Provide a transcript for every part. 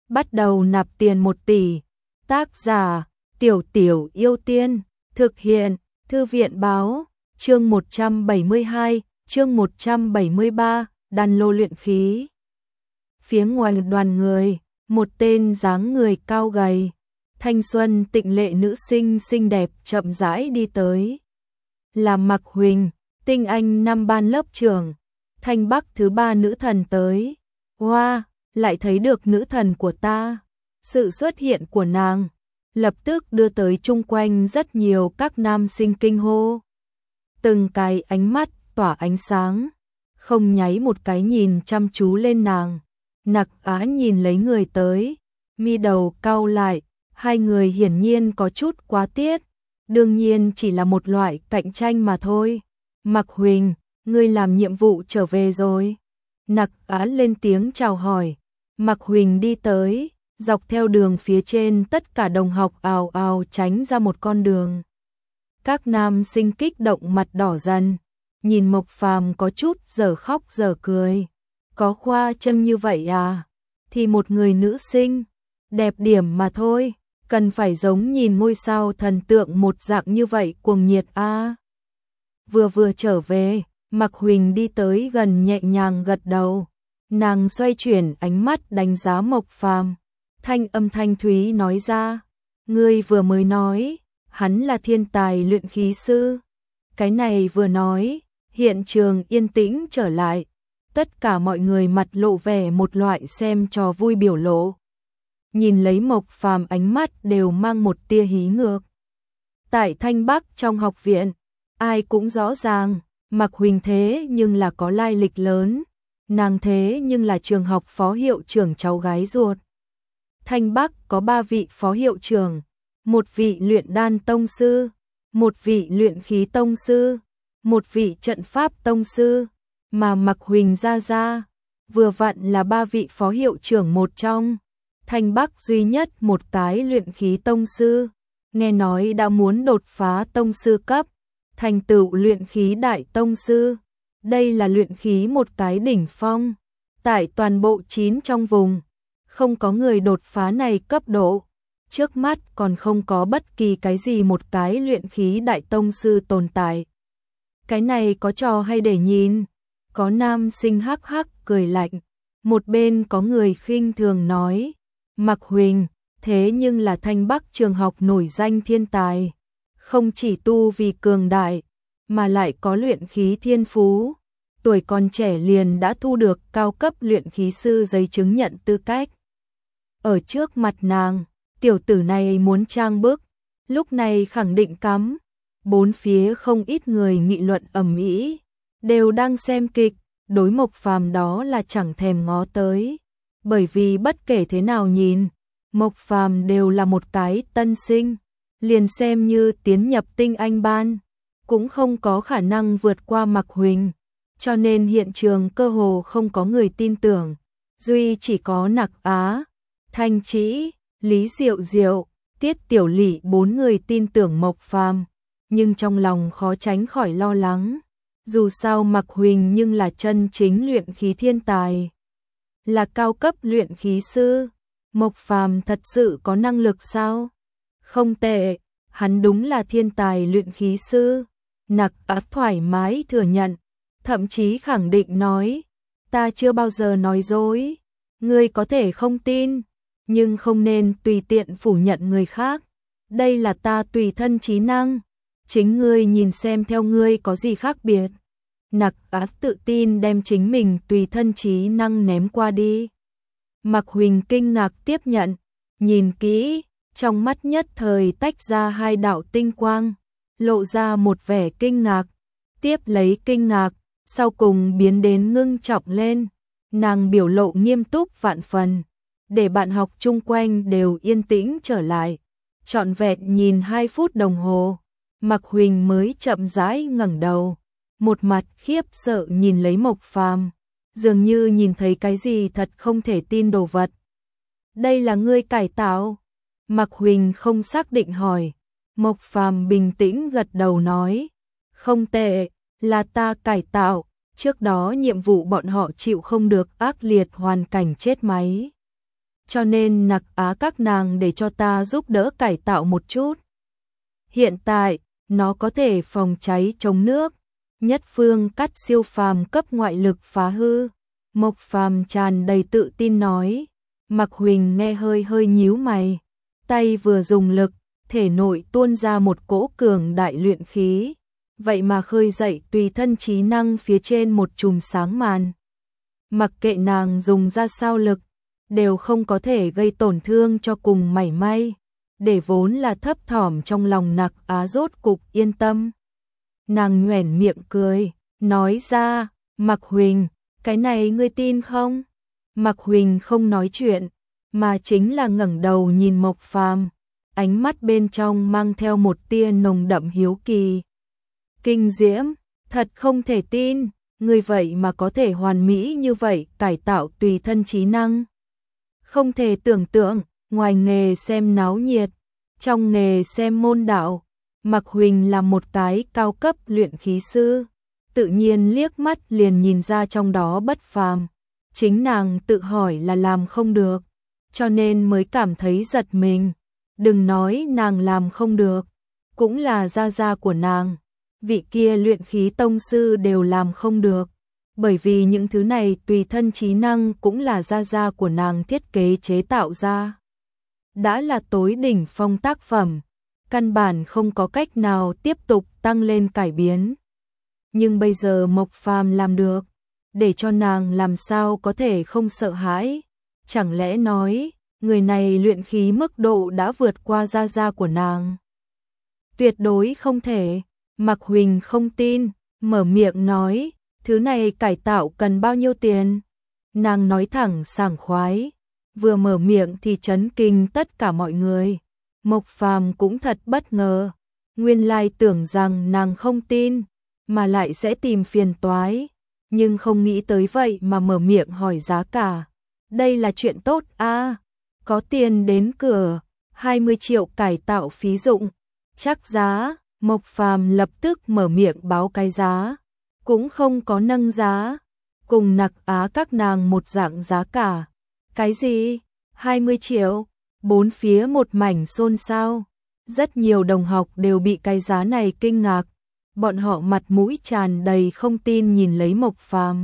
bắt đầu nạp tiền 1 tỷ. Tác giả, Tiểu Tiểu Yêu Tiên, thực hiện, Thư viện báo, chương 172, chương 173, đan lô luyện khí. Phía ngoài đoàn người, một tên dáng người cao gầy, thanh xuân tịnh lệ nữ sinh xinh đẹp chậm rãi đi tới. Là Mạc Huỳnh, tinh anh năm ban lớp trưởng, Thanh Bắc thứ 3 nữ thần tới. Hoa, lại thấy được nữ thần của ta. Sự xuất hiện của nàng lập tức đưa tới chung quanh rất nhiều các nam sinh kinh hô. Từng cái ánh mắt tỏa ánh sáng, không nháy một cái nhìn chăm chú lên nàng. Nặc Á nhìn lấy người tới, mi đầu cau lại, hai người hiển nhiên có chút quá tiết, đương nhiên chỉ là một loại cạnh tranh mà thôi. Mạc Huỳnh, ngươi làm nhiệm vụ trở về rồi. Nặc Á lên tiếng chào hỏi. Mạc Huỳnh đi tới, dọc theo đường phía trên tất cả đồng học ào ào tránh ra một con đường. Các nam sinh kích động mặt đỏ dần, nhìn Mộc Phàm có chút giờ khóc giờ cười. Có khoa trương như vậy à? Thì một người nữ sinh, đẹp điểm mà thôi, cần phải giống nhìn ngôi sao thần tượng một dạng như vậy cuồng nhiệt à? Vừa trở về, Mạc Huỳnh đi tới gần nhẹ nhàng gật đầu. Nàng xoay chuyển ánh mắt đánh giá Mộc Phàm, thanh âm thanh thúy nói ra, ngươi vừa mới nói, hắn là thiên tài luyện khí sư. Cái này vừa nói, hiện trường yên tĩnh trở lại, tất cả mọi người mặt lộ vẻ một loại xem trò vui biểu lộ. Nhìn lấy Mộc Phàm ánh mắt đều mang một tia hí ngược. Tại Thanh Bắc trong học viện, ai cũng rõ ràng, Mạc Huỳnh thế nhưng là có lai lịch lớn, nàng thế nhưng là trường học phó hiệu trưởng cháu gái ruột. Thanh Bắc có 3 vị phó hiệu trưởng, một vị luyện đan tông sư, một vị luyện khí tông sư, một vị trận pháp tông sư, mà Mạc Huỳnh ra vừa vặn là 3 vị phó hiệu trưởng một trong. Thanh Bắc duy nhất một cái luyện khí tông sư, nghe nói đã muốn đột phá tông sư cấp, thành tựu luyện khí đại tông sư. Đây là luyện khí một cái đỉnh phong, tại toàn bộ 9 trong vùng, không có người đột phá này cấp độ. Trước mắt còn không có bất kỳ cái gì một cái luyện khí đại tông sư tồn tại. Cái này có trò hay để nhìn? Có nam sinh hắc hắc cười lạnh, một bên có người khinh thường nói, Mạc Huỳnh, thế nhưng là Thanh Bắc trường học nổi danh thiên tài, không chỉ tu vì cường đại, mà lại có luyện khí thiên phú, tuổi còn trẻ liền đã thu được cao cấp luyện khí sư giấy chứng nhận tư cách. Ở trước mặt nàng, tiểu tử này muốn trang bức, lúc này khẳng định cắm. Bốn phía không ít người nghị luận ầm ĩ, đều đang xem kịch, đối Mộc Phàm đó là chẳng thèm ngó tới, bởi vì bất kể thế nào nhìn, Mộc Phàm đều là một cái tân sinh, liền xem như tiến nhập tinh anh ban, cũng không có khả năng vượt qua Mạc Huỳnh, cho nên hiện trường cơ hồ không có người tin tưởng, duy chỉ có Nặc Á, Thanh Trĩ, Lý Diệu Diệu, Tiết Tiểu Lỷ 4 người tin tưởng Mộc Phàm, nhưng trong lòng khó tránh khỏi lo lắng. Dù sao Mạc Huỳnh nhưng là chân chính luyện khí thiên tài, là cao cấp luyện khí sư, Mộc Phàm thật sự có năng lực sao? Không tệ, hắn đúng là thiên tài luyện khí sư. Nặc Á thoải mái thừa nhận, thậm chí khẳng định nói, ta chưa bao giờ nói dối, ngươi có thể không tin, nhưng không nên tùy tiện phủ nhận người khác, đây là ta tùy thân trí năng, chính ngươi nhìn xem theo ngươi có gì khác biệt. Nặc Á tự tin đem chính mình tùy thân trí năng ném qua đi. Mạc Huỳnh kinh ngạc tiếp nhận, nhìn kỹ, trong mắt nhất thời tách ra 2 đạo tinh quang, lộ ra một vẻ kinh ngạc, tiếp lấy kinh ngạc, sau cùng biến đến ngưng trọng lên, nàng biểu lộ nghiêm túc vạn phần, để bạn học chung quanh đều yên tĩnh trở lại, trọn vẹn nhìn 2 phút đồng hồ, Mạc Huỳnh mới chậm rãi ngẩng đầu, một mặt khiếp sợ nhìn lấy Mộc Phàm, dường như nhìn thấy cái gì thật không thể tin đồ vật. Đây là ngươi cải tạo? Mạc Huỳnh không xác định hỏi. Mộc Phàm bình tĩnh gật đầu nói, không tệ, là ta cải tạo, trước đó nhiệm vụ bọn họ chịu không được ác liệt hoàn cảnh chết máy. cho nên Nặc Á các nàng để cho ta giúp đỡ cải tạo một chút. Hiện tại, nó có thể phòng cháy chống nước, nhất phương cắt siêu phàm cấp ngoại lực phá hư. Mộc Phàm tràn đầy tự tin nói. Mạc Huỳnh nghe hơi hơi nhíu mày, tay vừa dùng lực, thể nội tuôn ra một cỗ cường đại luyện khí, vậy mà khơi dậy tùy thân trí năng phía trên một chùm sáng màn. Mặc kệ nàng dùng ra sao lực, đều không có thể gây tổn thương cho cùng mảy may, để vốn là thấp thỏm trong lòng Nặc Á rốt cục yên tâm. Nàng nhoẻn miệng cười, nói ra, Mạc Huỳnh, cái này ngươi tin không? Mạc Huỳnh không nói chuyện, mà chính là ngẩng đầu nhìn Mộc Phàm, ánh mắt bên trong mang theo một tia nồng đậm hiếu kỳ. Kinh diễm, thật không thể tin, ngươi vậy mà có thể hoàn mỹ như vậy cải tạo tùy thân trí năng. Không thể tưởng tượng, ngoài nghề xem náo nhiệt, trong nghề xem môn đạo, Mạc Huỳnh là một cái cao cấp luyện khí sư, tự nhiên liếc mắt liền nhìn ra trong đó bất phàm. Chính nàng tự hỏi là làm không được, cho nên mới cảm thấy giật mình. Đừng nói nàng làm không được, cũng là gia gia của nàng, vị kia luyện khí tông sư đều làm không được, bởi vì những thứ này tùy thân trí năng cũng là gia gia của nàng thiết kế chế tạo ra. Đã là tối đỉnh phong tác phẩm, căn bản không có cách nào tiếp tục tăng lên cải biến. Nhưng bây giờ Mộc Phàm làm được, để cho nàng làm sao có thể không sợ hãi. Chẳng lẽ nói, người này luyện khí mức độ đã vượt qua gia gia của nàng? Tuyệt đối không thể. Mạc Huỳnh không tin, mở miệng nói, thứ này cải tạo cần bao nhiêu tiền? Nàng nói thẳng sảng khoái, vừa mở miệng thì chấn kinh tất cả mọi người. Mộc Phàm cũng thật bất ngờ, nguyên lai tưởng rằng nàng không tin, mà lại sẽ tìm phiền toái, nhưng không nghĩ tới vậy mà mở miệng hỏi giá cả. Đây là chuyện tốt a, có tiền đến cửa, 20 triệu cải tạo phí dụng, chắc giá. Mộc Phàm lập tức mở miệng báo cái giá, cũng không có nâng giá, cùng Nặc Á các nàng một dạng giá cả. Cái gì? 20 triệu? Bốn phía một mảnh xôn xao, rất nhiều đồng học đều bị cái giá này kinh ngạc, bọn họ mặt mũi tràn đầy không tin nhìn lấy Mộc Phàm.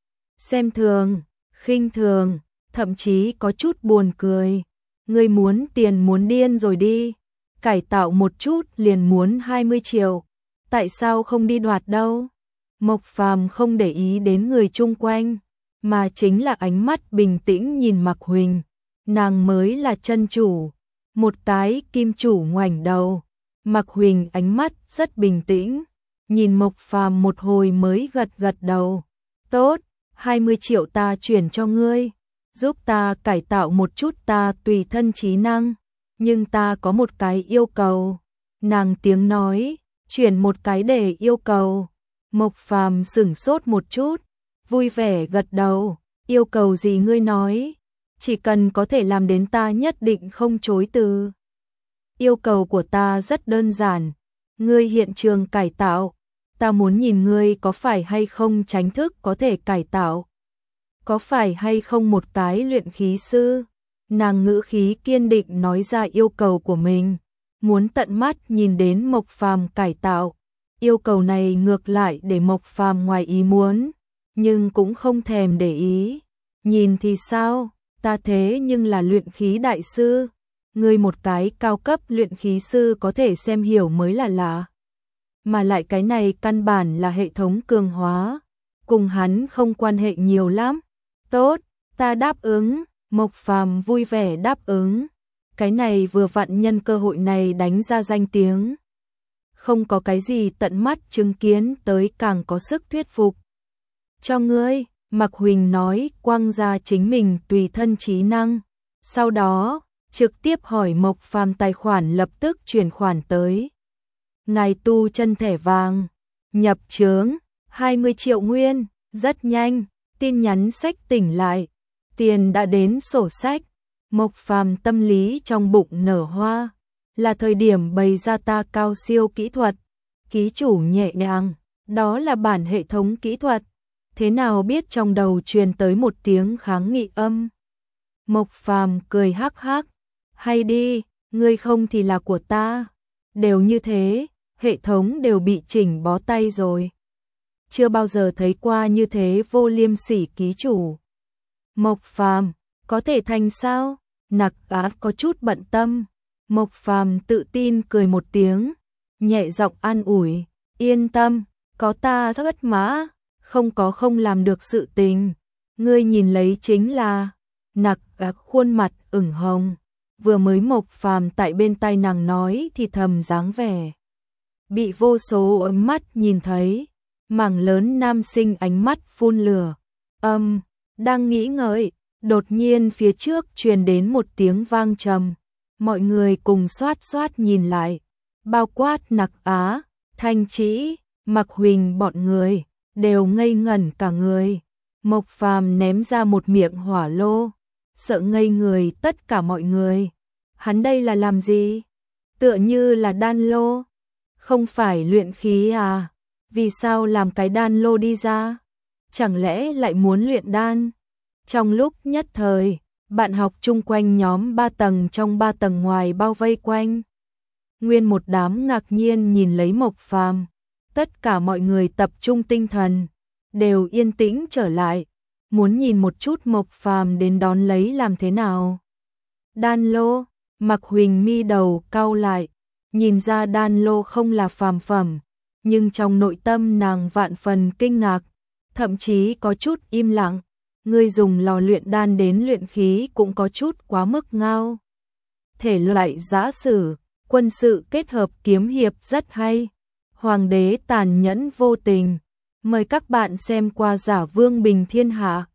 Xem thường, khinh thường, thậm chí có chút buồn cười. Ngươi muốn tiền muốn điên rồi đi, cải tạo một chút liền muốn 20 triệu, tại sao không đi đoạt đâu? Mộc Phàm không để ý đến người chung quanh, mà chính là ánh mắt bình tĩnh nhìn Mạc Huỳnh, nàng mới là chân chủ. Một cái kim chủ ngoảnh đầu, Mạc Huỳnh ánh mắt rất bình tĩnh, nhìn Mộc Phàm một hồi mới gật gật đầu. Tốt, 20 triệu ta chuyển cho ngươi, giúp ta cải tạo một chút ta tùy thân trí năng, nhưng ta có một cái yêu cầu. Nàng tiếng nói, chuyển một cái để yêu cầu. Mộc Phàm sửng sốt một chút, vui vẻ gật đầu. Yêu cầu gì ngươi nói, chỉ cần có thể làm đến ta nhất định không chối từ. Yêu cầu của ta rất đơn giản, ngươi hiện trường cải tạo, ta muốn nhìn ngươi có phải hay không tránh thức có thể cải tạo, có phải hay không một cái luyện khí sư. Nàng ngữ khí kiên định nói ra yêu cầu của mình, muốn tận mắt nhìn đến Mộc Phàm cải tạo. Yêu cầu này ngược lại để Mộc Phàm ngoài ý muốn, nhưng cũng không thèm để ý. Nhìn thì sao, ta thế nhưng là luyện khí đại sư, ngươi một cái cao cấp luyện khí sư có thể xem hiểu mới là lạ. Mà lại cái này căn bản là hệ thống cường hóa, cùng hắn không quan hệ nhiều lắm. Tốt, ta đáp ứng. Mộc Phàm vui vẻ đáp ứng, cái này vừa vặn nhân cơ hội này đánh ra danh tiếng. Không có cái gì tận mắt chứng kiến tới càng có sức thuyết phục. Cho ngươi, Mạc Huỳnh nói quăng ra chính mình tùy thân trí năng, sau đó trực tiếp hỏi Mộc Phàm tài khoản lập tức chuyển khoản tới. Ngài tu chân thẻ vàng, nhập chướng, 20 triệu nguyên, rất nhanh, tin nhắn sách tỉnh lại. Tiền đã đến sổ sách, Mộc Phàm tâm lý trong bụng nở hoa, là thời điểm bày ra ta cao siêu kỹ thuật. Ký chủ nhẹ nhàng, đó là bản hệ thống kỹ thuật, thế nào biết trong đầu truyền tới một tiếng kháng nghị âm. Mộc Phàm cười hắc hắc, hay đi, ngươi không thì là của ta. Đều như thế, hệ thống đều bị chỉnh bó tay rồi. Chưa bao giờ thấy qua như thế vô liêm sỉ ký chủ. Mộc Phàm, có thể thành sao? Nặc Á có chút bận tâm. Mộc Phàm tự tin cười một tiếng, nhẹ giọng an ủi, yên tâm, có ta thất mã, không có không làm được sự tình. Ngươi nhìn lấy chính là. Nặc Á khuôn mặt ửng hồng, vừa mới Mộc Phàm tại bên tai nàng nói thì thầm dáng vẻ. Bị vô số ánh mắt nhìn thấy, mảng lớn nam sinh ánh mắt phun lửa. Đang nghĩ ngợi, đột nhiên phía trước truyền đến một tiếng vang trầm. Mọi người cùng xoát xoát nhìn lại, bao quát Nặc Á, Thanh Trĩ, Mặc Huỳnh bọn người, đều ngây ngẩn cả người. Mộc Phàm ném ra một miệng hỏa lô, sợ ngây người tất cả mọi người. Hắn đây là làm gì? Tựa như là đan lô. Không phải luyện khí à? Vì sao làm cái đan lô đi ra? Chẳng lẽ lại muốn luyện đan? Trong lúc nhất thời, bạn học chung quanh nhóm 3 tầng trong 3 tầng ngoài bao vây quanh. Nguyên một đám ngạc nhiên nhìn lấy Mộc Phàm. Tất cả mọi người tập trung tinh thần, đều yên tĩnh trở lại, muốn nhìn một chút Mộc Phàm đến đón lấy làm thế nào. Đan lô, Mặc Huỳnh mi đầu cau lại, nhìn ra đan lô không là phàm phẩm, nhưng trong nội tâm nàng vạn phần kinh ngạc, thậm chí có chút im lặng. Ngươi dùng lò luyện đan đến luyện khí cũng có chút quá mức ngao. Thể loại giã sử, quân sự kết hợp kiếm hiệp rất hay. Hoàng đế tàn nhẫn vô tình. Mời các bạn xem qua Giả Vương Bình Thiên Hạ.